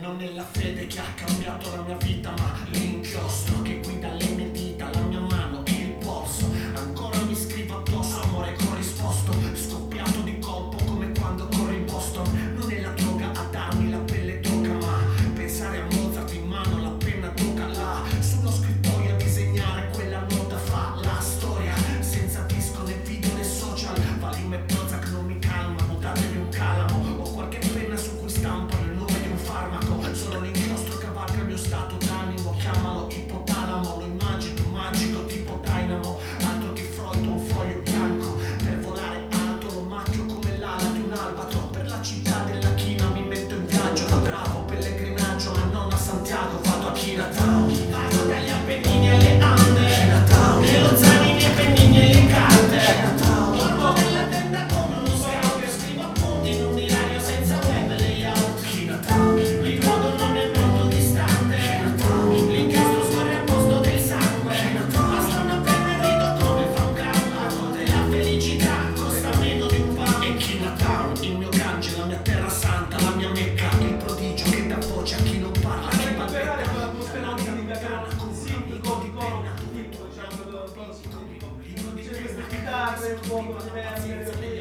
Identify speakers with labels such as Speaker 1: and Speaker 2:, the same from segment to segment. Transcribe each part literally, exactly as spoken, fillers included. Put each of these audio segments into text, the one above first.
Speaker 1: Non è la fede che ha cambiato la mia vita, ma l'inchiostro che guida le mie dita, la mia mano e il polso. Ancora mi scrivo addosso, amore corrisposto, scoppiato di colpo come quando corro in Boston. Non è la droga a darmi la pelle d'oca, ma pensare a Mozart in mano, la penna d'oca là sullo scrittoio a disegnare quella nota fa la storia. Senza disco né video né social, Valium e Prozac non mi calmano, datevi un calamo o qualche penna su cui stampano il nome di un farmaco. Solo l'inchiostro cavalca il mio stato d'animo, chiamalo ipotalamo, lo immagino magico tipo Dynamo. Altro che Freud, un foglio bianco, per volare alto lo macchio come l'ala di un albatro. Per la città della china mi metto in viaggio, da bravo pellegrinaggio ma non a Santiago, vado a Chinatown. Vado dagli Appennini alle Ande, Chinatown, e lo zaini nei pennini e le carte, Chinatown. Dormo nella tenda come uno scout che scrivo appunti in un diario senza web e layout, Chinatown. Il modo non è molto distante, Chinatown. L'inchiostro scorre a posto del sangue, Chinatown. Basta una penna e rido come fa un clown. Della felicità costa meno di un pound. E Chinatown, il mio Gange, la mia terra santa, la mia Mecca, il prodigio che dà voce a chi non parla, chi balbetta.
Speaker 2: L'atmosfera di Cana con un amico di corno, tipo, diciamo, queste chitarre un po' diverse,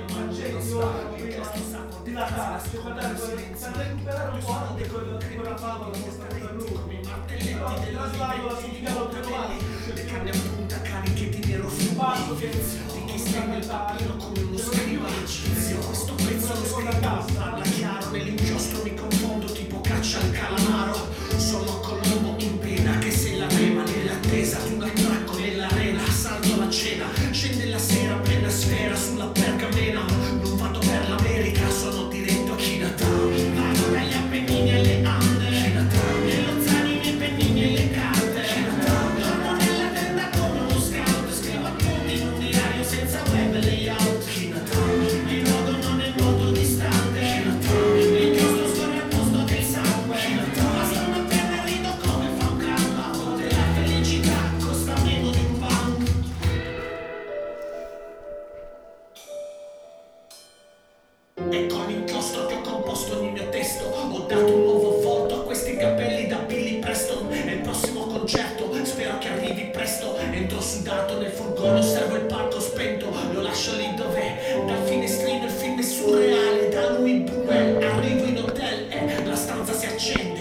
Speaker 2: di la casa, per recuperare un po' anche quella favola che sta per lui. Però traslado sul piano teologico,
Speaker 1: le canne a punta, cariche di nero sul
Speaker 2: fatto che
Speaker 1: di chi stende il papiro come uno scriva egizio. Questo pezzo lo scrivo, parla chiaro, nell'inchiostro mi confondo tipo caccia al calamaro. Sono Colombo in pena che se la rema nell'attesa di un attracco nell'arena. Salto la cena, scende la sera, penna sfera sulla pergamena. Non vado per l'America, sono diretto a Chinatown. Vado dagli Appennini alle Ande, Chinatown, e lo zaini nei pennini e le carte, Chinatown. Dormo nella tenda come uno scout, scrivo appunti in un diario senza web e layout, Chinatown. Il modo non è molto distante, Chinatown. L'inchiostro scorre a posto del sangue, Chinatown. Basta una penna e rido come fa un clown. A volte la felicità costa meno di un pound. E con l'inchiostro che ho composto il mio testo ho dato un nuovo volto a questi capelli da Billy Preston. E il prossimo concerto spero che arrivi presto. Entro sudato nel furgone, osservo il palco spento, lo lascio lì dov'è. Dal finestrino il film è surreale, da Louis Buñuel arrivo in hotel e la stanza si accende.